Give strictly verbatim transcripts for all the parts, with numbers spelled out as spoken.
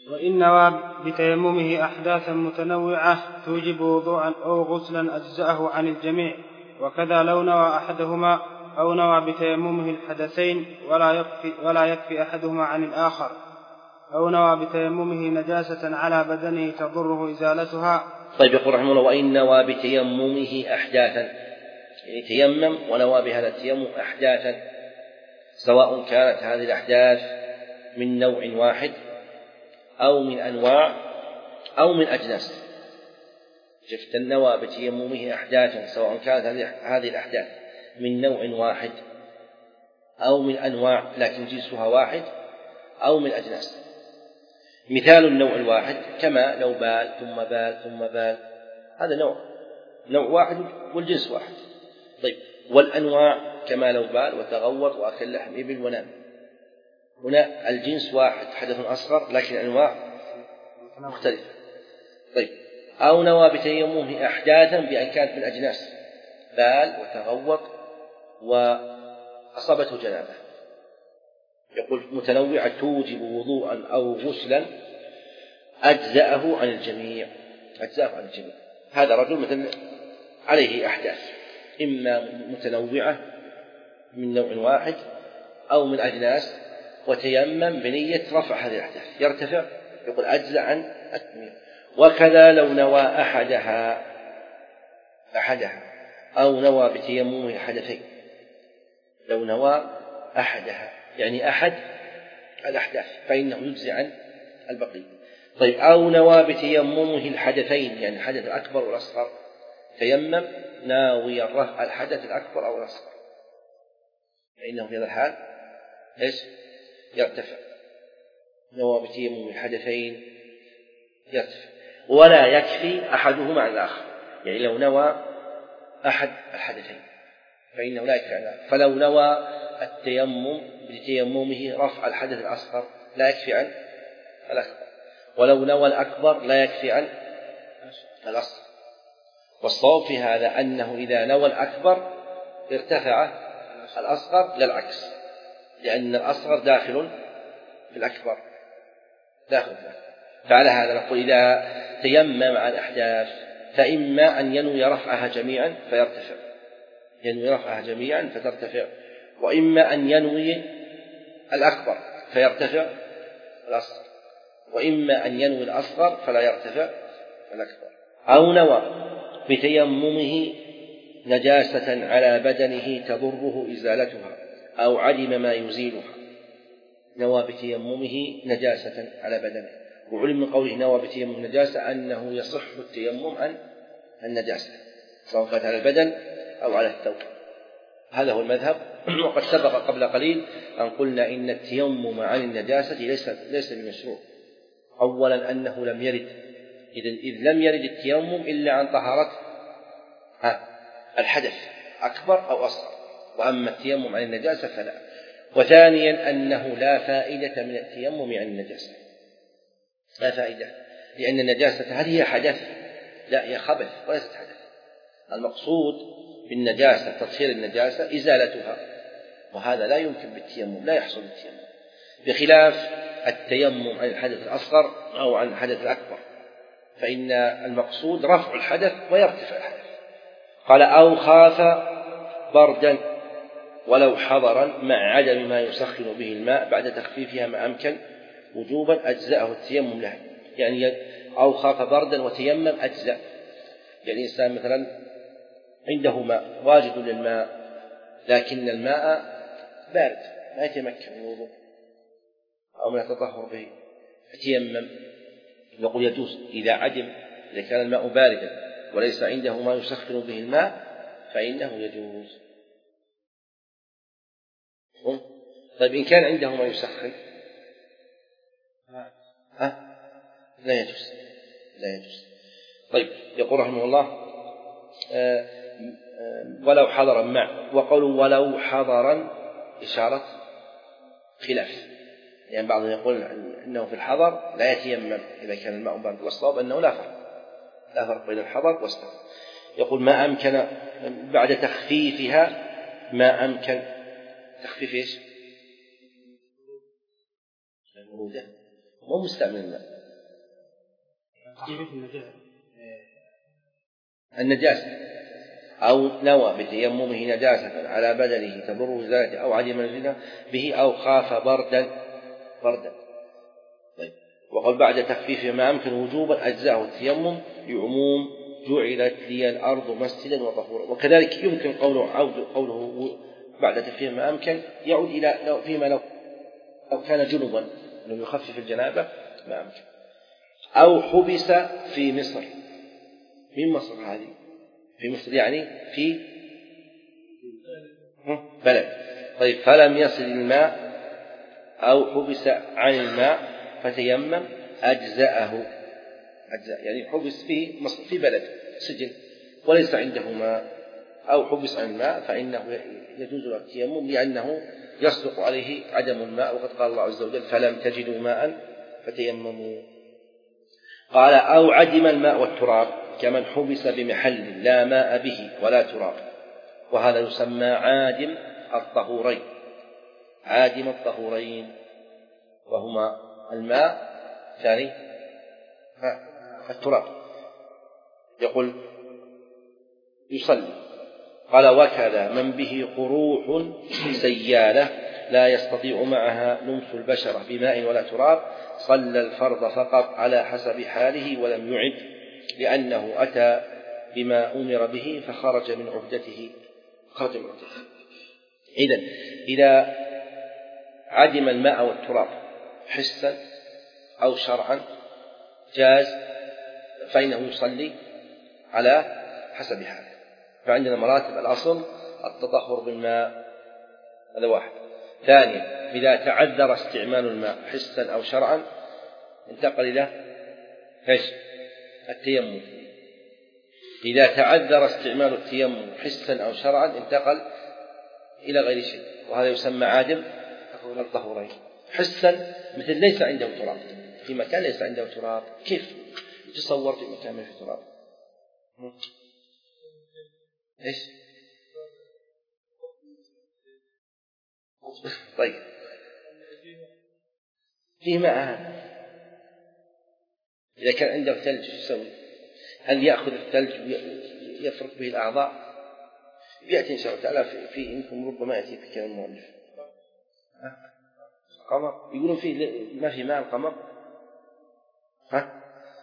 وإن نوى بتيممه أحداثا متنوعة توجب وضوءا أو غسلا أجزأه عن الجميع، وكذا لو نوى أحدهما أو نوى بتيممه الحدثين ولا يكفي, ولا يكفي أحدهما عن الآخر، أو نوى بتيممه نجاسة على بدنه تضره إزالتها. طيب يقول رحمه الله: وإن نوى بتيممه أحداثا، يعني تيمم ونوى بهذا التيمم أحداثا، سواء كانت هذه الأحداث من نوع واحد أو من أنواع أو من أجناس. شفت، نوى بتيممه أحداثا سواء كانت هذه الأحداث من نوع واحد أو من أنواع لكن جنسها واحد أو من أجناس. مثال النوع الواحد كما لو بال ثم بال ثم بال، هذا نوع نوع واحد والجنس واحد. طيب، والأنواع كما لو بال وتغوط وأكل لحم إبل ونام، هنا الجنس واحد حدث أصغر لكن أنواع مختلفة. طيب، أو نوى بتيممه أحداثا بأن كانت من أجناس، بال وتغوط وأصابته جنابة، يقول متنوعة توجب وضوءا أو غسلا أجزأه عن الجميع، أجزأه عن الجميع. هذا رجل مثل عليه أحداث إما متنوعة من نوع واحد أو من أجناس، وتيمم بنية رفع هذه الأحداث يرتفع، يقول أجزأ عن الجميع. وكذا لو نوى أحدها أحدها أو نوى بتيممه حدثين، لو نوى أحدها يعني أحد الأحداث فإنه يجزي عن البقية. طيب، أو نوى بتيممه الحدثين يعني الحدث الأكبر والأصغر، تيمم ناوي الرفع الحدث الأكبر أو الأصغر، فإنه في هذا الحال إيش؟ يرتفع. نوى بتيممه الحدثين يرتفع، ولا يكفي أحدهما عن الآخر، يعني لو نوى أحد الحدثين فإنه لا يكفي عن الآخر. فلو نوى التيمم بتيممه رفع الحدث الأصغر لا يكفي عن الأكبر، ولو نوى الأكبر لا يكفي عن الأصغر. والصواب في هذا أنه إذا نوى الأكبر ارتفع الأصغر، لا العكس، لأن الأصغر داخل في الأكبر داخل في الأكبر. فعلى هذا نقول إذا تيمم عن الأحداث فإما أن ينوي رفعها جميعا فيرتفع، ينوي رفعها جميعا فترتفع، وإما أن ينوي الأكبر فيرتفع الأصغر، وإما أن ينوي الأصغر فلا يرتفع الأكبر. أو نوى بتيممه نجاسة على بدنه تضره إزالتها أو علم ما يزيلها، نوى بتيممه نجاسة على بدنه، وعلم من قوله نوى بتيمم نجاسة أنه يصح التيمم عن النجاسة سواء كانت على البدن أو على الثوب. هذا هو المذهب. وقد سبق قبل قليل أن قلنا إن التيمم عن النجاسة ليس ليس بمشروع. أولا أنه لم يرد، إذ لم يرد التيمم إلا عن طهارة الحدث أكبر أو أصغر، وأما التيمم عن النجاسة فلا. وثانيا أنه لا فائدة من التيمم عن النجاسة، لا فائدة، لأن النجاسة هل هي حدث؟ لا، هي خبث وليست حدث. المقصود بالنجاسة تطهير النجاسة إزالتها، وهذا لا يمكن بالتيمم، لا يحصل بالتيمم، بخلاف التيمم عن الحدث الأصغر أو عن الحدث الأكبر، فإن المقصود رفع الحدث ويرتفع الحدث. قال: أو خاف بردا ولو حضرا مع عدم ما يسخن به الماء بعد تخفيفها ما أمكن وجوبا أجزأه التيمم له، يعني أو خاف بردا وتيمم أجزأ. يعني إنسان مثلا عنده ماء واجد للماء لكن الماء بارد لا يتمكن من الوضوء أو من التطهر به فتيمم، نقول يجوز إذا عدم، إذا كان الماء باردا وليس عنده ما يسخن به الماء فإنه يجوز. طيب، إن كان عنده ما يسخن ها؟ لا يجوز، لا يجوز. طيب، يقول رحمه الله: آه آه ولو حضرا مع، وقول ولو حضرا إشارة خلاف، لأن يعني بعضهم يقول أنه في الحضر لا يتيمم إذا كان الماء بارد، والصواب أنه لا فرق، لا فرق بين الحضر والسفر. يقول ما أمكن بعد تخفيفها، ما أمكن تخفيف إيش؟ البرودة، مو مستعمل الماء، النجاسة أو نوى بتيممه نجاسة على بدنه تضره ذاته أو عدم الجنة به أو خاف بردا بردا طيب. وقال بعد تخفيف ما أمكن وجوبا أجزاءه التيمم لعموم جعلت لي الأرض مسجدا وطهورا. وكذلك يمكن قوله عود قوله بعد تخفيف ما أمكن يعود إلى لو فيما لو لو كان جنبا أنه يخفف الجنابة ما أمكن أو حبس في مصر. من مصر هذه؟ في مصر يعني في بلد. طيب فلم يصل الماء أو حبس عن الماء فتيمم أجزأه أجزاء يعني حبس في مصر في بلد سجن وليس عنده ماء أو حبس عن الماء فإنه يجوز له التيمم لأنه يصدق عليه عدم الماء وقد قال الله عز وجل فلم تجدوا ماء فتيمموا. قال أو عدم الماء والتراب كمن حبس بمحل لا ماء به ولا تراب وهذا يسمى عادم الطهورين عادم الطهورين وهما الماء ثاني التراب. يقول يصلي قال وكذا من به قروح سيالة لا يستطيع معها لمس البشرة بماء ولا تراب صلى الفرض فقط على حسب حاله ولم يعد لأنه أتى بما أمر به فخرج من عهدته خرج من عهدته. إذن إذا عدم الماء والتراب حسا أو شرعا جاز فإنه يصلي على حسب حاله. فعندنا مراتب الأصل التطهر بالماء هذا واحد. ثانيا إذا تعذر استعمال الماء حسا أو شرعا انتقل إلى ايش؟ التيمم. إذا تعذر استعمال التيمم حسا أو شرعا انتقل إلى غير شيء وهذا يسمى عادم الطهورين. حسا مثل ليس عنده تراب في مكان ليس عنده تراب كيف تصور في مكان ما فيه تراب؟ ايش؟ طيب فيه ماء إذا كان عنده ثلج شو يسوي؟ هل يأخذ الثلج ويفرق به الأعضاء؟ يأتي إن شاء الله تعالى في, في يمكن ربما يأتي في كلام المؤلف. قمر يقولون فيه ما في ماء القمر ها؟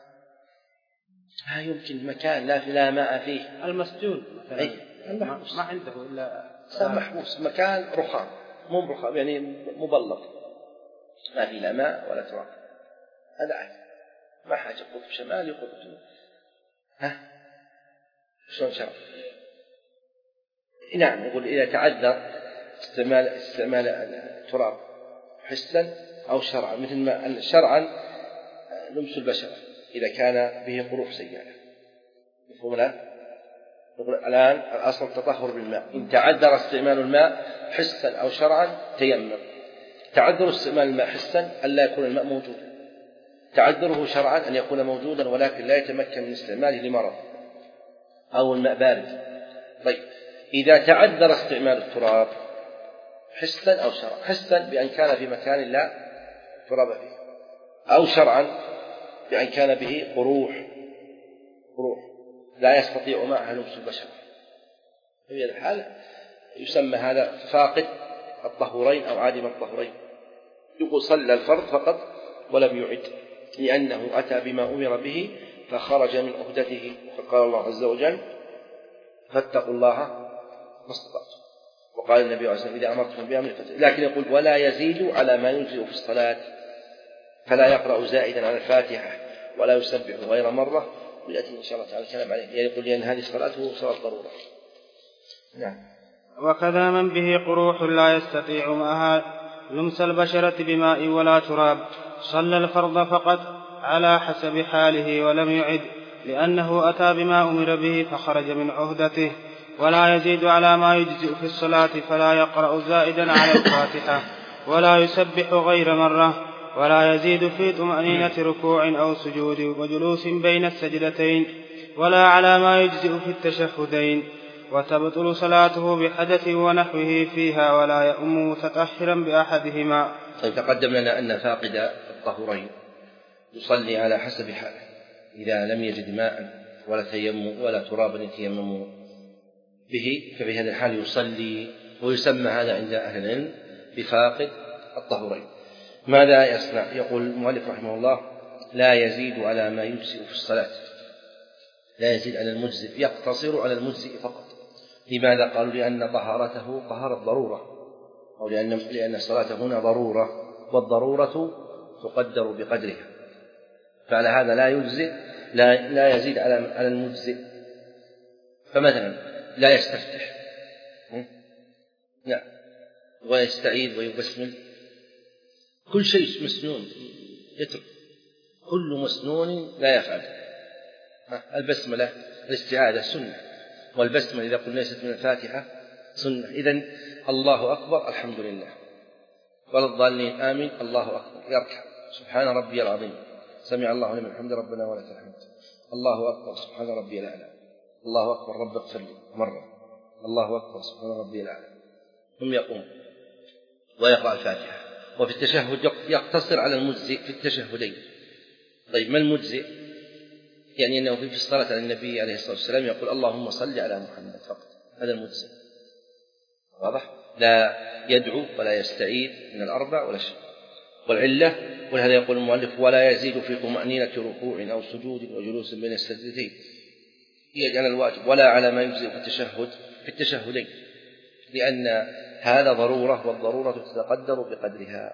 ها يمكن مكان لا في لا ماء فيه المسجون مثلا أي ما, ما عنده إلا محبوس مكان رخام مو رخام يعني مبلط ما في لا ماء ولا تراب هذا عادي ما حاجة قطب شمالي وقطب جنوبي. ها شلون شرع؟ نعم يقول إذا تعذر استعمال استعمال التراب حسا أو شرعا مثل ما شرعا لمس البشرة إذا كان به قروح سيالة مفهوم لا؟ نقول الآن الأصل التطهر بالماء إن تعذر استعمال الماء حسا أو شرعا تيمم. تعذر استعمال الماء حسا ألا يكون الماء موجودا تعذره شرعا أن يكون موجودا ولكن لا يتمكن من استعماله لمرض أو الماء بارد. طيب إذا تعذر استعمال التراب حسا أو شرعا حسا بأن كان في مكان لا تراب فيه أو شرعا بأن كان به قروح قروح لا يستطيع معها لمس البشر في هذه الحالة يسمى هذا فاقد الطهورين أو عادم الطهورين. يقول صلى الفرض فقط ولم يعد لأنه أتى بما أمر به فخرج من عهدته. فقال الله عز وجل فاتقوا الله ما استطعتم. وقال النبي عليه الصلاة والسلام إذا أمرتم بأمر لكن يقول ولا يزيد على ما يجزئ في الصلاة فلا يقرأ زائدا على الفاتحة ولا يسبح غير مرة ويأتي إن شاء الله تعالى الكلام عليه يعني يقول لأن هذه صلاته صلاة ضرورة. نعم. وكذا من به قروح لا يستطيع معها لمس البشرة بماء ولا تراب صلى الفرض فقط على حسب حاله ولم يعد لأنه أتى بما أمر به فخرج من عهدته ولا يزيد على ما يجزئ في الصلاة فلا يقرأ زائدا على الفاتحة ولا يسبح غير مرة ولا يزيد في طمأنينة ركوع أو سجود وجلوس بين السجدتين ولا على ما يجزئ في التشهدين وتبطل صلاته بحدث ونحوه فيها ولا يؤم متطهرا بأحدهما. طيب تقدم لنا أن فاقد الطهورين يصلي على حسب حاله إذا لم يجد ماء ولا تيمم ولا ترابا يتيمم به ففي هذا الحال يصلي، ويسمى هذا عند أهل العلم بفاقد الطهورين. ماذا يصنع؟ يقول المؤلف رحمه الله: لا يزيد على ما يجزئ في الصلاة، لا يزيد على المجزئ، يقتصر على المجزئ فقط. لماذا؟ قالوا: لأن طهارته طهارة ضرورة، أو لأن لأن الصلاة هنا ضرورة، والضرورة تقدر بقدرها، فعلى هذا لا يجزئ، لا, لا يزيد على على المجزئ. فمثلا لا يستفتح، نعم، ويستعيذ ويبسمل، كل شيء مسنون يترك، كل مسنون لا يفعل. البسملة الاستعاذة سنة، والبسملة إذا قلنا ليست من الفاتحة سنة. إذن الله أكبر الحمد لله، ولا الضالين آمين الله أكبر يركع، سبحان ربي العظيم، سمع الله لمن حمد ربنا ولك الحمد، الله أكبر سبحان ربي الأعلى، الله أكبر رب اغفر لي مرة، الله أكبر سبحان ربي الأعلى، ثم يقوم ويقرأ الفاتحة. وفي التشهد يقتصر على المجزئ في التشهدين. طيب ما المجزئ؟ يعني أنه في الصلاة على النبي عليه الصلاة والسلام يقول: اللهم صل على محمد فقط، هذا المجزئ، واضح؟ لا يدعو ولا يستعيذ من الأربع ولا شيء. والعلة، ولهذا يقول المؤلف: ولا يزيد في طمأنينة ركوع أو سجود وجلوس بين السجدتين، يجعل الواجب، ولا على ما يجزئ في التشهد في التشهدين، لأن هذا ضرورة، والضرورة تتقدر بقدرها.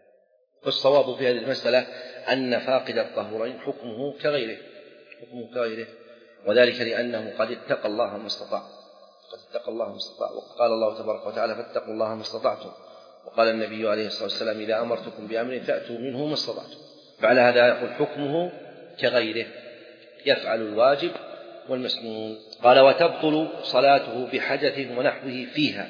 والصواب في هذه المسألة أن فاقد الطهورين حكمه كغيره، حكمه كغيره، وذلك لأنه قد اتقى الله ما استطاع، قد اتقى الله ما استطاع. وقال الله تبارك وتعالى: فاتقوا الله ما استطعتم. وقال النبي عليه الصلاة والسلام: إذا أمرتكم بأمر فأتوا منه ما استطعتم. فعلى هذا يقول حكمه كغيره، يفعل الواجب والمسنون. قال: وتبطل صلاته بحدث ونحوه فيها.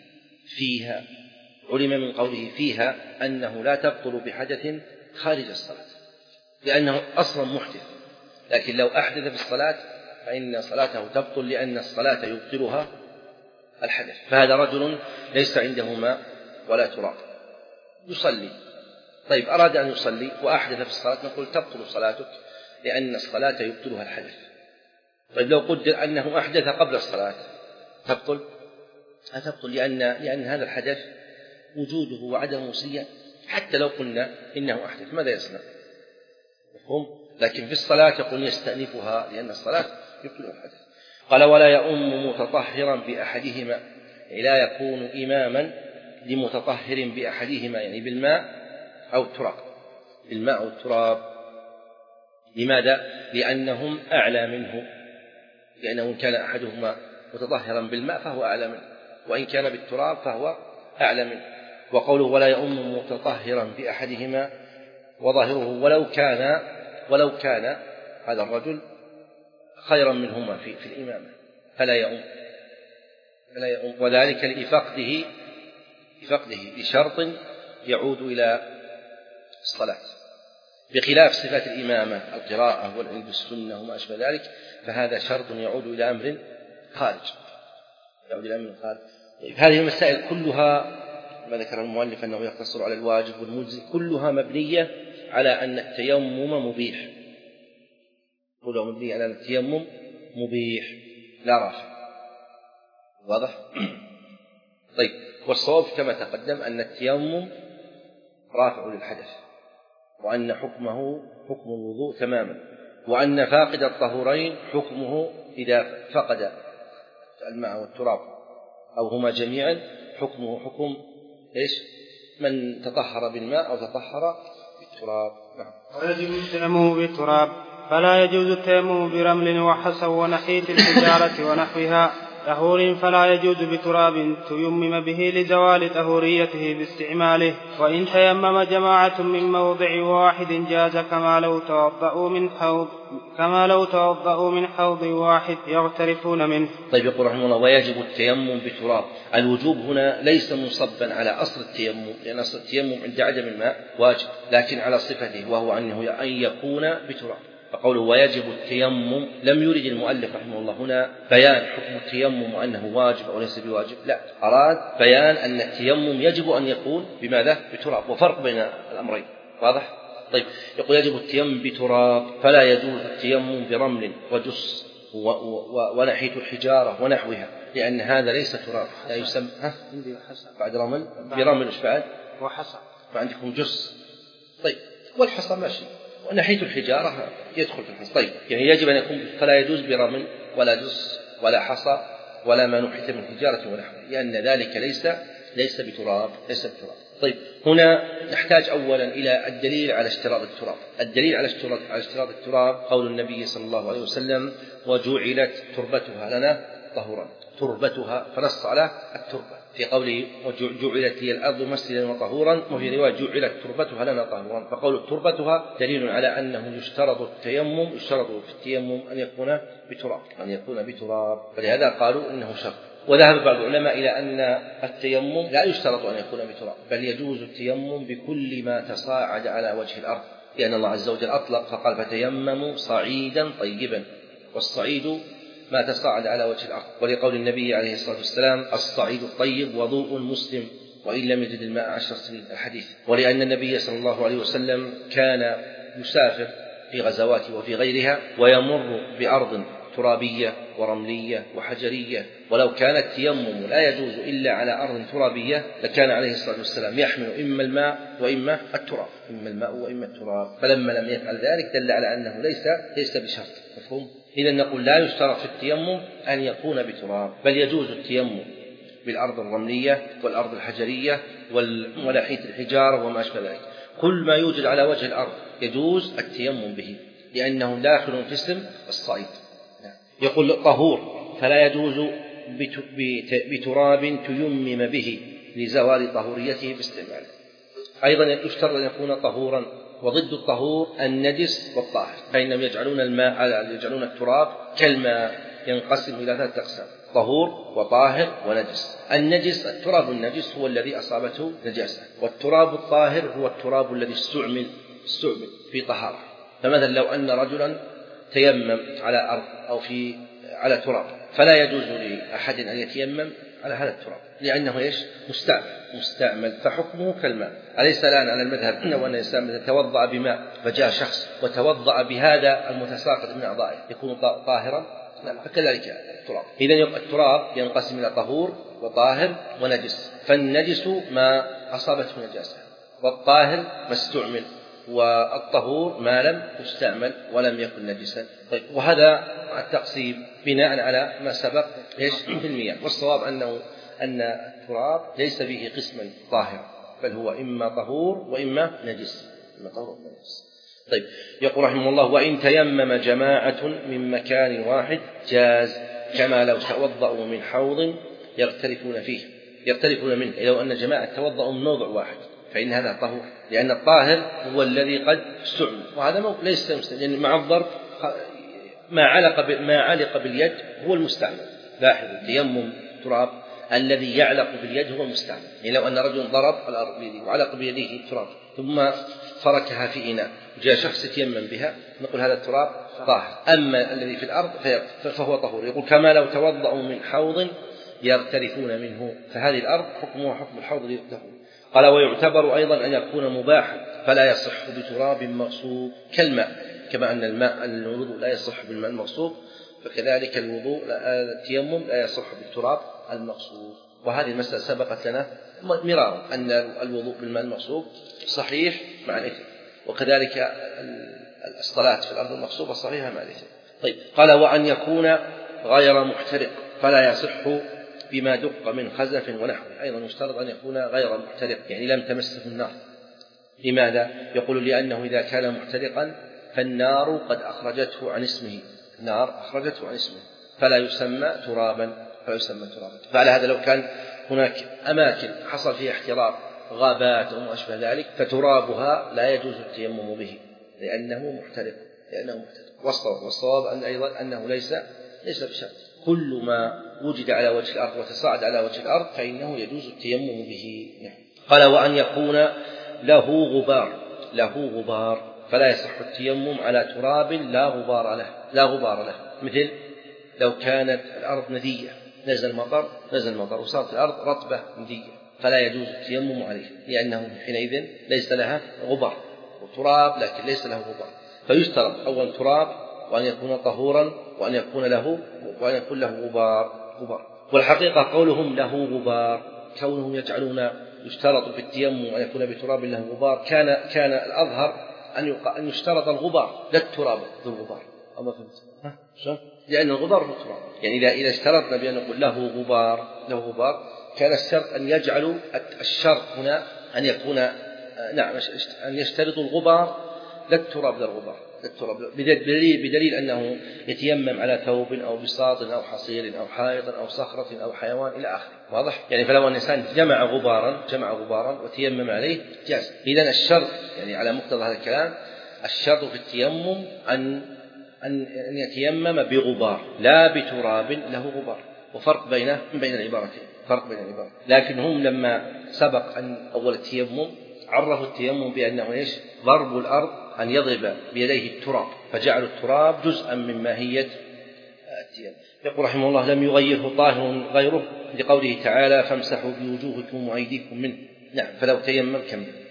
فيها علم من قوله فيها أنه لا تبطل بحدث خارج الصلاة، لأنه أصلا محدث، لكن لو أحدث في الصلاة فإن صلاته تبطل، لأن الصلاة يبطلها الحدث. فهذا رجل ليس عنده ماء ولا تراب يصلي، طيب أراد أن يصلي وأحدث في الصلاة، نقول تبطل صلاتك لأن الصلاة يبطلها الحدث. طيب لو قدر أنه أحدث قبل الصلاة تبطل؟ تبطل، لأن, لأن هذا الحدث وجوده وعدمه سيء، حتى لو قلنا إنه أحدث ماذا يصنع؟ مفهوم؟ لكن في الصلاة يقول يستأنفها، لأن الصلاة يبطل الحدث. قال: ولا يؤم متطهرا بأحدهما، يعني لا يكون إماما لمتطهر بأحدهما، يعني بالماء أو التراب، بالماء أو التراب. لماذا؟ لأنهم أعلى منه، لأنه إن كان أحدهما متطهرا بالماء فهو أعلى منه، وإن كان بالتراب فهو أعلى منه. وقوله: ولا يؤم متطهرا بأحدهما، وظاهره ولو كان ولو كان هذا الرجل خيرا منهما في, في الإمامة فلا يؤم، فلا يؤم، وذلك لفقده لفقده لشرط يعود إلى الصلاة، بخلاف صفات الإمامة القراءة والعلم بالسنة وما أشبه ذلك، فهذا شرط يعود إلى أمر خارج، يعود إلى أمر خارج. هذه المسائل كلها ما ذكر المؤلف أنه يقتصر على الواجب والمجزي، كلها مبنية على أن التيمم مبيح، كلها مبنية على أن التيمم مبيح لا رافع، واضح؟ طيب، والصواب كما تقدم أن التيمم رافع للحدث، وأن حكمه حكم الوضوء تماما، وأن فاقد الطهورين حكمه إذا فقد الماء والتراب أو هما جميعا حكمه حكم إيش؟ من تطهر بالماء أو تطهر بالتراب. نعم. ويجب التيمم بالتراب، فلا يجوز التيمم برمل وحصى ونحيت الحجارة ونحوها طهور، فلا يجوز بتراب تيمم به لزوال طهوريته باستعماله. وإن تيمم جماعة من موضع واحد جاز، كما لو توضأوا من حوض كما لو توضأوا من حوض واحد يغترفون منه. طيب، يقول رحمه الله: ويجب التيمم بتراب. الوجوب هنا ليس منصبا على أصل التيمم، لأن أصل التيمم عند عدم الماء واجب، لكن على صفته، وهو أنه أن يكون بتراب. فقوله ويجب التيمم لم يرد المؤلف رحمه الله هنا بيان حكم التيمم وأنه واجب أو ليس بواجب، لا، أراد بيان أن التيمم يجب أن يكون بماذا؟ بتراب، وفرق بين الأمرين، واضح؟ طيب يقول يجب التيمم بتراب فلا يجوز التيمم برمل وجص ونحيت الحجارة ونحوها لأن هذا ليس تراب لا يسمى بعد رمل برمل إيش بعد وحصى فعندكم جص طيب والحصى ماشي ونحيت الحجارة يدخل في الحصى طيب يعني يجب أن يكون فلا يجوز برمل ولا جص ولا حصى ولا ما نحيت من حجارة ونحوها لأن ذلك ليس ليس بتراب ليس بتراب طيب هنا نحتاج أولا إلى الدليل على اشتراط التراب الدليل على اشتراط على اشتراط التراب قول النبي صلى الله عليه وسلم وجعلت تربتها لنا طهورا تربتها فنص على التربة في قوله وجعلت لي الأرض مسجدا وطهورا وفي رواية جعلت تربتها لنا طهورا فقول تربتها دليل على أنه يشترط التيمم يشترط في التيمم أن يكون بتراب أن يكون بتراب فلهذا قالوا إنه شرط وذهب بعض العلماء إلى أن التيمم لا يشترط أن يكون بتراب بل يجوز التيمم بكل ما تصاعد على وجه الأرض لأن الله عز وجل أطلق فقال فتيمموا صعيدا طيبا والصعيد ما تصاعد على وجه الأرض ولقول النبي عليه الصلاة والسلام الصعيد الطيب وضوء المسلم وإن لم يجد الماء عشر سنين الحديث ولأن النبي صلى الله عليه وسلم كان يسافر في غزواته وفي غيرها ويمر بأرض ترابية ورملية وحجرية ولو كان التيمم لا يجوز إلا على أرض ترابية لكان عليه الصلاة والسلام يحمل إما الماء وإما التراب إما الماء وإما التراب فلما لم يفعل ذلك دل على أنه ليس ليس بشرط مفهوم إذا نقول لا يشترط في التيمم أن يكون بتراب بل يجوز التيمم بالأرض الرملية والأرض الحجرية ونحيت الحجارة وما أشبه ذلك كل ما يوجد على وجه الأرض يجوز التيمم به لأنه داخل في اسم الصعيد يقول طهور فلا يجوز بتراب تيمم به لزوال طهوريته باستعماله أيضا يشترط أن يكون طهورا وضد الطهور النجس والطاهر فإنهم يجعلون الماء يجعلون التراب كالماء ينقسم إلى ثلاثة أقسام طهور وطاهر ونجس النجس التراب النجس هو الذي أصابته نجاسة والتراب الطاهر هو التراب الذي استعمل استعمل في طهارة فمثلا لو أن رجلا تيمم على أرض أو في على تراب فلا يجوز لأحد أن يتيمم على هذا التراب لأنه إيش مستعمل مستعمل فحكمه كالماء أليس الآن على المذهب أنه أن الإنسان توضأ بماء فجاء شخص وتوضأ بهذا المتساقط من أعضائه يكون طاهرا لا فكذلك التراب إذن التراب ينقسم إلى طهور وطاهر ونجس فالنجس ما أصابته نجاسة والطاهر ما استعمل والطهور ما لم يستعمل ولم يكن نجسا طيب وهذا التقسيم بناء على ما سبق ايش في المياه والصواب أنه أن التراب ليس به قسما طاهر بل هو إما طهور وإما نجس إما طهور وإما نجس طيب يقول رحمه الله وإن تيمم جماعة من مكان واحد جاز كما لو توضأوا من حوض يغترفون فيه يغترفون منه لو أن جماعة توضأوا من موضع واحد فإن هذا طهور لأن الطاهر هو الذي قد استعمل وهذا ليس مستعمل يعني مع الضرب ما علق ما علق باليد هو المستعمل لاحظ التيمم تراب الذي يعلق باليد هو المستعمل يعني لو أن رجل ضرب الأرض بيده وعلق بيده التراب ثم فركها في إناء جاء شخص يتيمم بها نقول هذا التراب طاهر أما الذي في الأرض فهو طهور يقول كما لو توضأوا من حوض يغترفون منه فهذه الأرض حكمها حكم الحوض يغترفون قال ويعتبر أيضا أن يكون مباحا فلا يصح بتراب مغصوب كالماء كما أن الماء الوضوء لا يصح بالماء المغصوب فكذلك الوضوء التيمم لا يصح بالتراب المغصوب وهذه المسألة سبقت لنا مرارا أن الوضوء بالماء المغصوب صحيح مع الإثم وكذلك الصلاة في الأرض المغصوبة صحيحة مع الإثم طيب قال وأن يكون غير محترق فلا يصح بما دق من خزف ونحوه أيضا يشترط أن يكون غير محترق يعني لم تمسه النار لماذا؟ يقول لأنه إذا كان محترقا فالنار قد أخرجته عن اسمه النار أخرجته عن اسمه فلا يسمى ترابا فلا يسمى ترابا فعلى هذا لو كان هناك أماكن حصل فيها احتراق غابات أو ما أشبه ذلك فترابها لا يجوز التيمم به لأنه محترق لأنه محترق والصواب والصواب أن أيضا أنه ليس ليس بشرط كل ما وجد على وجه الأرض وتصاعد على وجه الأرض فإنه يجوز التيمم به قال وأن يكون له غبار له غبار فلا يصح التيمم على تراب لا غبار له لا غبار له مثل لو كانت الأرض ندية نزل مطر نزل مطر وصارت الأرض رطبة ندية فلا يجوز التيمم عليه لأنه حينئذ ليس لها غبار وتراب لكن ليس له غبار، فيشترط أولا تراب وأن يكون طهورا وأن يكون له وأن يكون له غبار غبار والحقيقة قولهم له غبار كونهم يجعلون يشترط في التيمم أن يكون بتراب له غبار، كان كان الأظهر أن أن يشترط الغبار لا التراب ذو الغبار. أما فهمت؟ شو؟ لأن الغبار هو التراب، يعني إذا إذا اشترطنا بأن نقول له غبار له غبار كان الشرط أن يجعلوا الشرط هنا أن يكون نعم أن يشترطوا الغبار لا التراب ذا الغبار التراب بدليل, بدليل أنه يتيمم على ثوب أو بساط أو حصير أو حائط أو صخرة أو حيوان إلى آخره. واضح؟ يعني فلو أن الإنسان جمع غبارا جمع غبارا وتيمم عليه جاز. إذن الشرط يعني على مقتضى هذا الكلام الشرط في التيمم أن أن يتيمم بغبار لا بتراب له غبار، وفرق بين بين العبارتين فرق بين العبارتين. لكن هم لما سبق أن أول التيمم عرفوا التيمم بأنه إيش؟ ضرب الأرض أن يضرب بيديه التراب، فجعلوا التراب جزءا من ماهية التيمم. يقول رحمه الله لم يغيره طاهر غيره لقوله تعالى فامسحوا بوجوهكم وأيديكم منه. نعم فلو تيمم كم